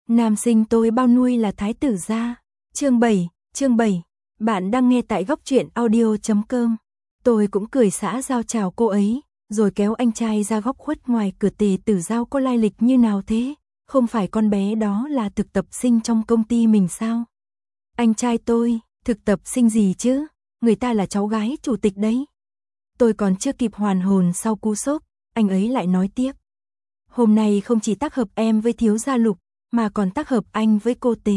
Nam sinh tôi bao nuôi là thái tử gia. Chương 7. Bạn đang nghe tại góc truyện audio.com. Tôi cũng cười xã giao chào cô ấy, rồi kéo anh trai ra góc khuất ngoài cửa. Tề Tử Giao có lai lịch như nào thế? Không phải con bé đó là thực tập sinh trong công ty mình sao? Anh trai tôi, thực tập sinh gì chứ? Người ta là cháu gái chủ tịch đấy. Tôi còn chưa kịp hoàn hồn sau cú sốc, anh ấy lại nói tiếp. Hôm nay không chỉ tác hợp em với thiếu gia Lục, mà còn tác hợp anh với cô Tề.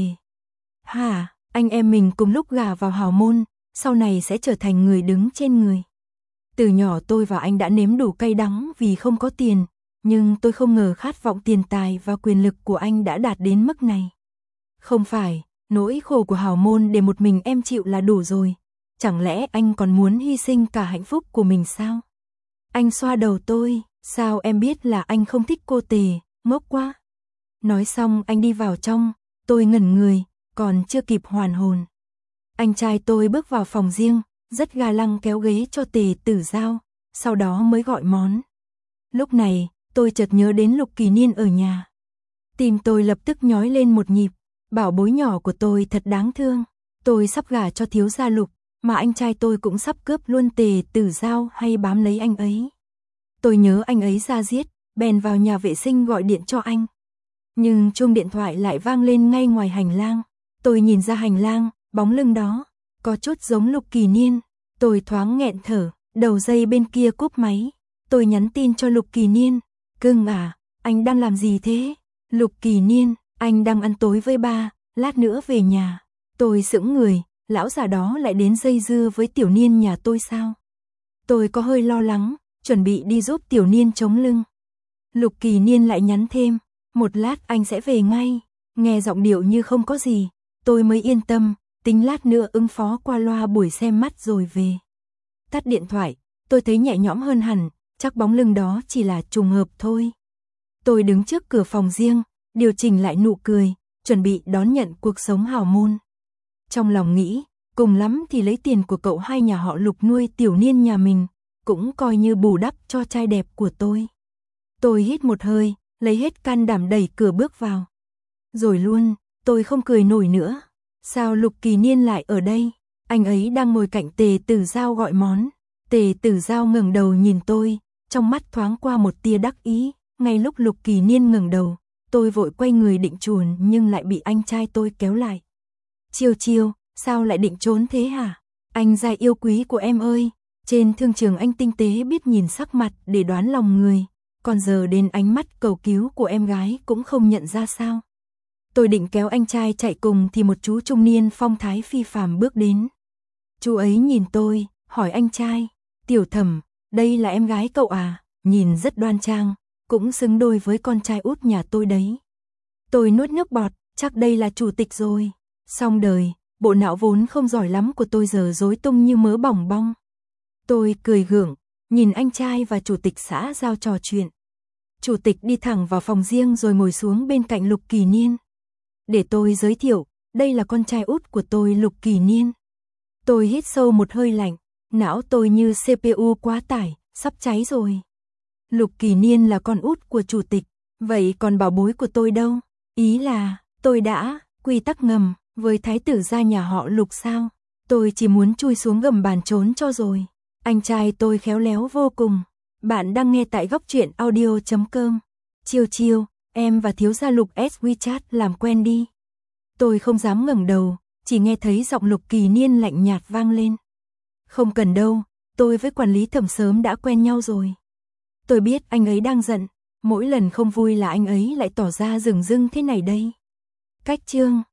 Hả, anh em mình cùng lúc gả vào hào môn, sau này sẽ trở thành người đứng trên người. Từ nhỏ tôi và anh đã nếm đủ cay đắng vì không có tiền, nhưng tôi không ngờ khát vọng tiền tài và quyền lực của anh đã đạt đến mức này. Không phải, nỗi khổ của hào môn để một mình em chịu là đủ rồi. Chẳng lẽ anh còn muốn hy sinh cả hạnh phúc của mình sao? Anh xoa đầu tôi, sao em biết là anh không thích cô Tề, ngốc quá. Nói xong anh đi vào trong, tôi ngẩn người, còn chưa kịp hoàn hồn. Anh trai tôi bước vào phòng riêng, rất ga lăng kéo ghế cho Tề Tử Giao, sau đó mới gọi món. Lúc này, tôi chợt nhớ đến Lục Kỳ Niên ở nhà. Tim tôi lập tức nhói lên một nhịp, bảo bối nhỏ của tôi thật đáng thương. Tôi sắp gả cho thiếu gia Lục, mà anh trai tôi cũng sắp cướp luôn Tề Tử Giao hay bám lấy anh ấy. Tôi nhớ anh ấy ra giết, bèn vào nhà vệ sinh gọi điện cho anh. Nhưng chuông điện thoại lại vang lên ngay ngoài hành lang. Tôi nhìn ra hành lang, bóng lưng đó có chút giống Lục Kỳ Niên. Tôi thoáng nghẹn thở, đầu dây bên kia cúp máy. Tôi nhắn tin cho Lục Kỳ Niên. Cưng à, anh đang làm gì thế? Lục Kỳ Niên, anh đang ăn tối với ba, lát nữa về nhà. Tôi sững người, lão già đó lại đến dây dưa với Tiểu Niên nhà tôi sao? Tôi có hơi lo lắng, chuẩn bị đi giúp Tiểu Niên chống lưng. Lục Kỳ Niên lại nhắn thêm, một lát anh sẽ về ngay. Nghe giọng điệu như không có gì, tôi mới yên tâm, tính lát nữa ứng phó qua loa buổi xem mắt rồi về. Tắt điện thoại, tôi thấy nhẹ nhõm hơn hẳn, chắc bóng lưng đó chỉ là trùng hợp thôi. Tôi đứng trước cửa phòng riêng, điều chỉnh lại nụ cười, chuẩn bị đón nhận cuộc sống hào môn. Trong lòng nghĩ, cùng lắm thì lấy tiền của cậu hai nhà họ Lục nuôi Tiểu Niên nhà mình, cũng coi như bù đắp cho trai đẹp của tôi. Tôi hít một hơi, lấy hết can đảm đẩy cửa bước vào. Rồi luôn, tôi không cười nổi nữa. Sao Lục Kỳ Niên lại ở đây? Anh ấy đang ngồi cạnh Tề Tử Giao gọi món. Tề Tử Giao ngẩng đầu nhìn tôi, trong mắt thoáng qua một tia đắc ý. Ngay lúc Lục Kỳ Niên ngẩng đầu, tôi vội quay người định chuồn nhưng lại bị anh trai tôi kéo lại. Chiêu chiêu, sao lại định trốn thế hả? Anh giai yêu quý của em ơi, trên thương trường anh tinh tế biết nhìn sắc mặt để đoán lòng người, còn giờ đến ánh mắt cầu cứu của em gái cũng không nhận ra sao? Tôi định kéo anh trai chạy cùng thì một chú trung niên phong thái phi phàm bước đến. Chú ấy nhìn tôi, hỏi anh trai, Tiểu Thẩm, đây là em gái cậu à? Nhìn rất đoan trang, cũng xứng đôi với con trai út nhà tôi đấy. Tôi nuốt nước bọt, chắc đây là chủ tịch rồi. Xong đời, bộ não vốn không giỏi lắm của tôi giờ rối tung như mớ bỏng bong. Tôi cười gượng, nhìn anh trai và chủ tịch xã giao trò chuyện. Chủ tịch đi thẳng vào phòng riêng rồi ngồi xuống bên cạnh Lục Kỳ Niên. Để tôi giới thiệu, đây là con trai út của tôi Lục Kỳ Niên. Tôi hít sâu một hơi lạnh, não tôi như CPU quá tải, sắp cháy rồi. Lục Kỳ Niên là con út của chủ tịch, vậy còn bảo bối của tôi đâu? Ý là, tôi đã quy tắc ngầm với thái tử gia nhà họ Lục sao? Tôi chỉ muốn chui xuống gầm bàn trốn cho rồi. Anh trai tôi khéo léo vô cùng. Bạn đang nghe tại góc truyện audio.com. Chiêu chiêu, em và thiếu gia Lục WeChat làm quen đi. Tôi không dám ngẩng đầu, chỉ nghe thấy giọng Lục Kỳ Niên lạnh nhạt vang lên. Không cần đâu, tôi với quản lý Thẩm sớm đã quen nhau rồi. Tôi biết anh ấy đang giận, mỗi lần không vui là anh ấy lại tỏ ra rừng rưng thế này đây. Cách chương